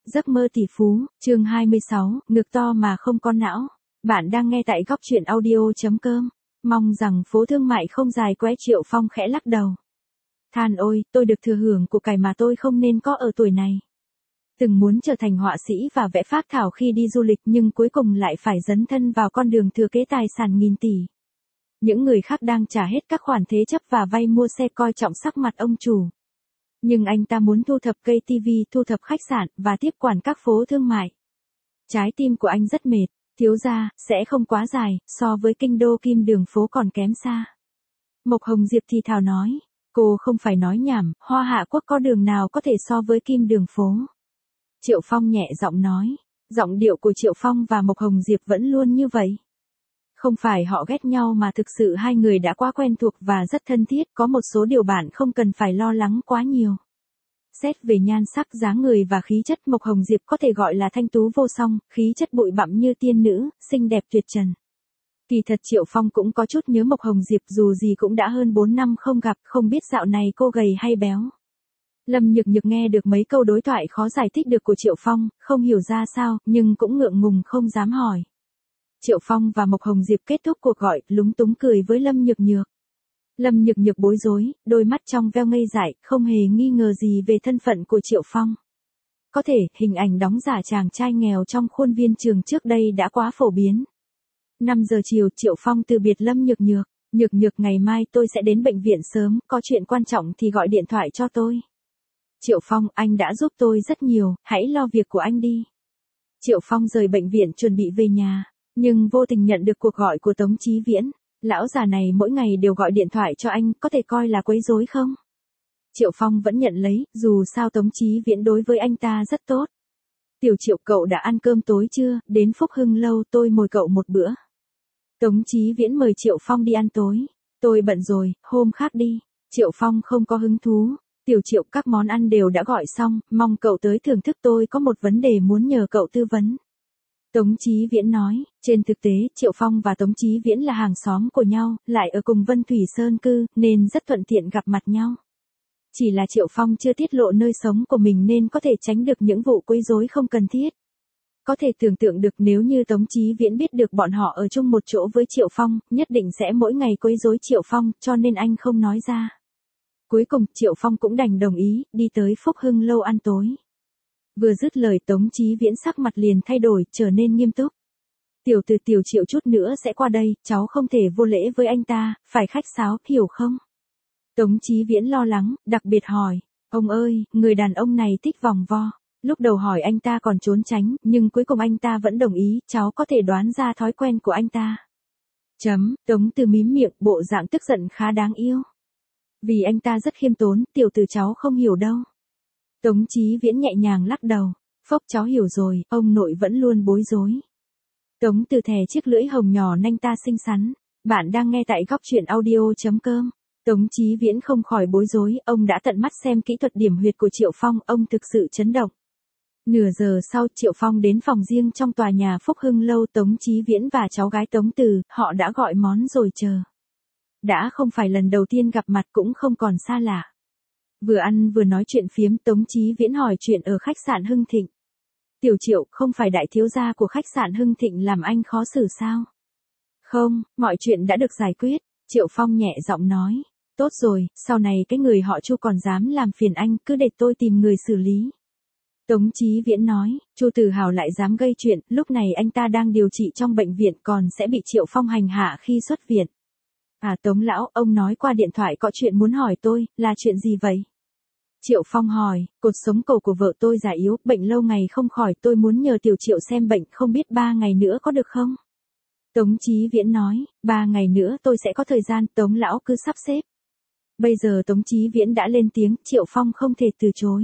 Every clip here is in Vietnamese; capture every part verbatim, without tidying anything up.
Giấc mơ tỷ phú, chương hai mươi sáu, ngực to mà không có não. Bạn đang nghe tại góc truyện audio.com. Mong rằng phố thương mại không dài quẽ. Triệu Phong khẽ lắc đầu. Than ôi, tôi được thừa hưởng của cải mà tôi không nên có ở tuổi này. Từng muốn trở thành họa sĩ và vẽ phác thảo khi đi du lịch nhưng cuối cùng lại phải dấn thân vào con đường thừa kế tài sản nghìn tỷ. Những người khác đang trả hết các khoản thế chấp và vay mua xe coi trọng sắc mặt ông chủ. Nhưng anh ta muốn thu thập cây ti vi, thu thập khách sạn và tiếp quản các phố thương mại. Trái tim của anh rất mệt, thiếu gia, sẽ không quá dài, so với kinh đô kim đường phố còn kém xa. Mộc Hồng Diệp thì thào nói, cô không phải nói nhảm, Hoa Hạ Quốc có đường nào có thể so với kim đường phố. Triệu Phong nhẹ giọng nói, giọng điệu của Triệu Phong và Mộc Hồng Diệp vẫn luôn như vậy. Không phải họ ghét nhau mà thực sự hai người đã quá quen thuộc và rất thân thiết, có một số điều bạn không cần phải lo lắng quá nhiều. Xét về nhan sắc, dáng người và khí chất, Mộc Hồng Diệp có thể gọi là thanh tú vô song, khí chất bụi bặm như tiên nữ, xinh đẹp tuyệt trần. Kỳ thật Triệu Phong cũng có chút nhớ Mộc Hồng Diệp, dù gì cũng đã hơn bốn năm không gặp, không biết dạo này cô gầy hay béo. Lâm Nhược Nhược nghe được mấy câu đối thoại khó giải thích được của Triệu Phong, không hiểu ra sao, nhưng cũng ngượng ngùng không dám hỏi. Triệu Phong và Mộc Hồng Diệp kết thúc cuộc gọi, lúng túng cười với Lâm Nhược Nhược. Lâm Nhược Nhược bối rối, đôi mắt trong veo ngây dại, không hề nghi ngờ gì về thân phận của Triệu Phong. Có thể, hình ảnh đóng giả chàng trai nghèo trong khuôn viên trường trước đây đã quá phổ biến. năm giờ chiều, Triệu Phong từ biệt Lâm Nhược Nhược. Nhược Nhược, ngày mai tôi sẽ đến bệnh viện sớm, có chuyện quan trọng thì gọi điện thoại cho tôi. Triệu Phong, anh đã giúp tôi rất nhiều, hãy lo việc của anh đi. Triệu Phong rời bệnh viện chuẩn bị về nhà. Nhưng vô tình nhận được cuộc gọi của Tống Chí Viễn. Lão già này mỗi ngày đều gọi điện thoại cho anh, có thể coi là quấy rối không? Triệu Phong vẫn nhận lấy, dù sao Tống Chí Viễn đối với anh ta rất tốt. Tiểu Triệu, cậu đã ăn cơm tối chưa? Đến Phúc Hưng lâu tôi mời cậu một bữa. Tống Chí Viễn mời Triệu Phong đi ăn tối. Tôi bận rồi, hôm khác đi. Triệu Phong không có hứng thú. Tiểu Triệu, các món ăn đều đã gọi xong, mong cậu tới thưởng thức, tôi có một vấn đề muốn nhờ cậu tư vấn. Tống Chí Viễn nói, trên thực tế, Triệu Phong và Tống Chí Viễn là hàng xóm của nhau, lại ở cùng Vân Thủy Sơn cư, nên rất thuận tiện gặp mặt nhau. Chỉ là Triệu Phong chưa tiết lộ nơi sống của mình nên có thể tránh được những vụ quấy rối không cần thiết. Có thể tưởng tượng được nếu như Tống Chí Viễn biết được bọn họ ở chung một chỗ với Triệu Phong, nhất định sẽ mỗi ngày quấy rối Triệu Phong, cho nên anh không nói ra. Cuối cùng, Triệu Phong cũng đành đồng ý, đi tới Phúc Hưng lâu ăn tối. Vừa dứt lời, Tống Chí Viễn sắc mặt liền thay đổi, trở nên nghiêm túc. Tiểu từ Tiểu Triệu chút nữa sẽ qua đây, cháu không thể vô lễ với anh ta, phải khách sáo, hiểu không? Tống Chí Viễn lo lắng, đặc biệt hỏi, ông ơi, người đàn ông này thích vòng vo. Lúc đầu hỏi anh ta còn trốn tránh, nhưng cuối cùng anh ta vẫn đồng ý, cháu có thể đoán ra thói quen của anh ta. Chấm, Tống Từ mím miệng, bộ dạng tức giận khá đáng yêu. Vì anh ta rất khiêm tốn, tiểu từ cháu không hiểu đâu. Tống Chí Viễn nhẹ nhàng lắc đầu, phốc, cháu hiểu rồi, ông nội vẫn luôn bối rối. Tống Từ thè chiếc lưỡi hồng nhỏ nanh ta xinh xắn. Bạn đang nghe tại góc truyện audio.com. Tống Chí Viễn không khỏi bối rối, ông đã tận mắt xem kỹ thuật điểm huyệt của Triệu Phong, ông thực sự chấn động. Nửa giờ sau, Triệu Phong đến phòng riêng trong tòa nhà Phúc Hưng lâu, Tống Chí Viễn và cháu gái Tống Từ, họ đã gọi món rồi chờ. Đã không phải lần đầu tiên gặp mặt, cũng không còn xa lạ. Vừa ăn vừa nói chuyện phiếm, Tống Chí Viễn hỏi chuyện ở khách sạn Hưng Thịnh. Tiểu Triệu, không phải đại thiếu gia của khách sạn Hưng Thịnh làm anh khó xử sao? Không, mọi chuyện đã được giải quyết. Triệu Phong nhẹ giọng nói. Tốt rồi, sau này cái người họ Chu còn dám làm phiền anh, cứ để tôi tìm người xử lý. Tống Chí Viễn nói, Chu Tử Hào lại dám gây chuyện, lúc này anh ta đang điều trị trong bệnh viện, còn sẽ bị Triệu Phong hành hạ khi xuất viện. À, Tống lão, ông nói qua điện thoại có chuyện muốn hỏi tôi, là chuyện gì vậy? Triệu Phong hỏi, cột sống cổ của vợ tôi già yếu, bệnh lâu ngày không khỏi, tôi muốn nhờ Tiểu Triệu xem bệnh, không biết ba ngày nữa có được không? Tống Chí Viễn nói, ba ngày nữa tôi sẽ có thời gian, Tống lão cứ sắp xếp. Bây giờ Tống Chí Viễn đã lên tiếng, Triệu Phong không thể từ chối.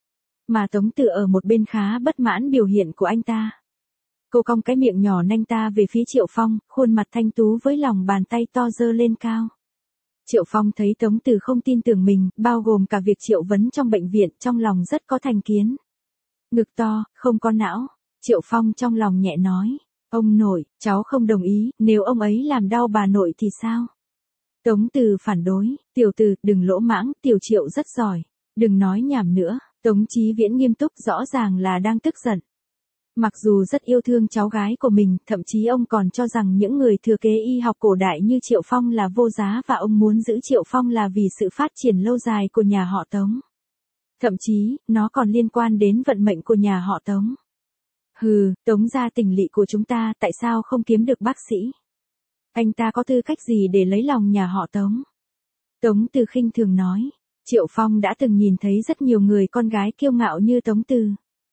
Mà Tống Từ ở một bên khá bất mãn biểu hiện của anh ta. Cô cong cái miệng nhỏ nanh ta về phía Triệu Phong, khuôn mặt thanh tú với lòng bàn tay to giơ lên cao. Triệu Phong thấy Tống Từ không tin tưởng mình, bao gồm cả việc Triệu Vấn trong bệnh viện, trong lòng rất có thành kiến. Ngực to, không có não. Triệu Phong trong lòng nhẹ nói, ông nội, cháu không đồng ý, nếu ông ấy làm đau bà nội thì sao? Tống Từ phản đối, Tiểu Từ, đừng lỗ mãng, Tiểu Triệu rất giỏi. Đừng nói nhảm nữa, Tống Chí Viễn nghiêm túc rõ ràng là đang tức giận. Mặc dù rất yêu thương cháu gái của mình, thậm chí ông còn cho rằng những người thừa kế y học cổ đại như Triệu Phong là vô giá và ông muốn giữ Triệu Phong là vì sự phát triển lâu dài của nhà họ Tống. Thậm chí, nó còn liên quan đến vận mệnh của nhà họ Tống. Hừ, Tống gia tỉnh lỵ của chúng ta tại sao không kiếm được bác sĩ? Anh ta có tư cách gì để lấy lòng nhà họ Tống? Tống Từ khinh thường nói. Triệu Phong đã từng nhìn thấy rất nhiều người con gái kiêu ngạo như Tống Từ.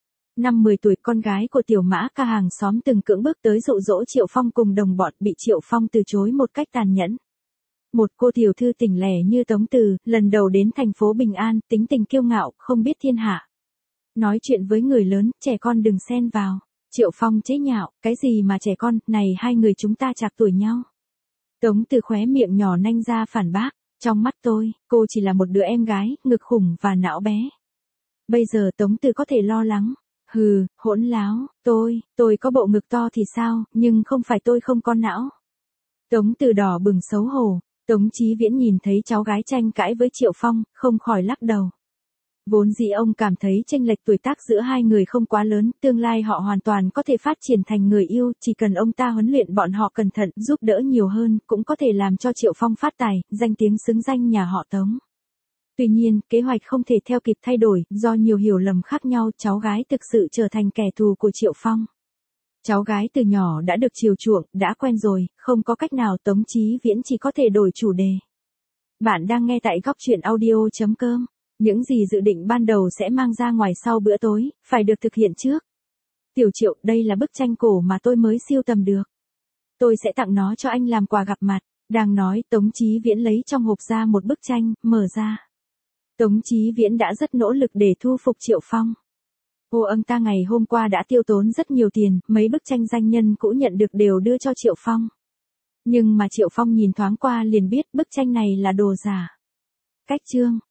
Năm mười tuổi con gái của Tiểu Mã ca hàng xóm từng cưỡng bức tới dụ dỗ Triệu Phong cùng đồng bọn bị Triệu Phong từ chối một cách tàn nhẫn. Một cô tiểu thư tỉnh lẻ như Tống Từ, lần đầu đến thành phố Bình An, tính tình kiêu ngạo, không biết thiên hạ. Nói chuyện với người lớn, trẻ con đừng xen vào. Triệu Phong chế nhạo, cái gì mà trẻ con, này hai người chúng ta chạc tuổi nhau. Tống Từ khóe miệng nhỏ nanh ra phản bác, trong mắt tôi, cô chỉ là một đứa em gái, ngực khủng và não bé. Bây giờ Tống Từ có thể lo lắng. Hừ, hỗn láo, tôi, tôi có bộ ngực to thì sao, nhưng không phải tôi không có não. Tống Từ đỏ bừng xấu hổ, Tống Chí Viễn nhìn thấy cháu gái tranh cãi với Triệu Phong, không khỏi lắc đầu. Vốn dĩ ông cảm thấy chênh lệch tuổi tác giữa hai người không quá lớn, tương lai họ hoàn toàn có thể phát triển thành người yêu, chỉ cần ông ta huấn luyện bọn họ cẩn thận, giúp đỡ nhiều hơn, cũng có thể làm cho Triệu Phong phát tài, danh tiếng xứng danh nhà họ Tống. Tuy nhiên, kế hoạch không thể theo kịp thay đổi, do nhiều hiểu lầm khác nhau, cháu gái thực sự trở thành kẻ thù của Triệu Phong. Cháu gái từ nhỏ đã được chiều chuộng, đã quen rồi, không có cách nào, Tống Chí Viễn chỉ có thể đổi chủ đề. Bạn đang nghe tại góc truyện audio chấm com. Những gì dự định ban đầu sẽ mang ra ngoài sau bữa tối, phải được thực hiện trước. Tiểu Triệu, đây là bức tranh cổ mà tôi mới siêu tầm được. Tôi sẽ tặng nó cho anh làm quà gặp mặt. Đang nói, Tống Chí Viễn lấy trong hộp ra một bức tranh, mở ra. Tống Chí Viễn đã rất nỗ lực để thu phục Triệu Phong. Ô ông ta ngày hôm qua đã tiêu tốn rất nhiều tiền, mấy bức tranh danh nhân cũ nhận được đều đưa cho Triệu Phong. Nhưng mà Triệu Phong nhìn thoáng qua liền biết bức tranh này là đồ giả. Cách chương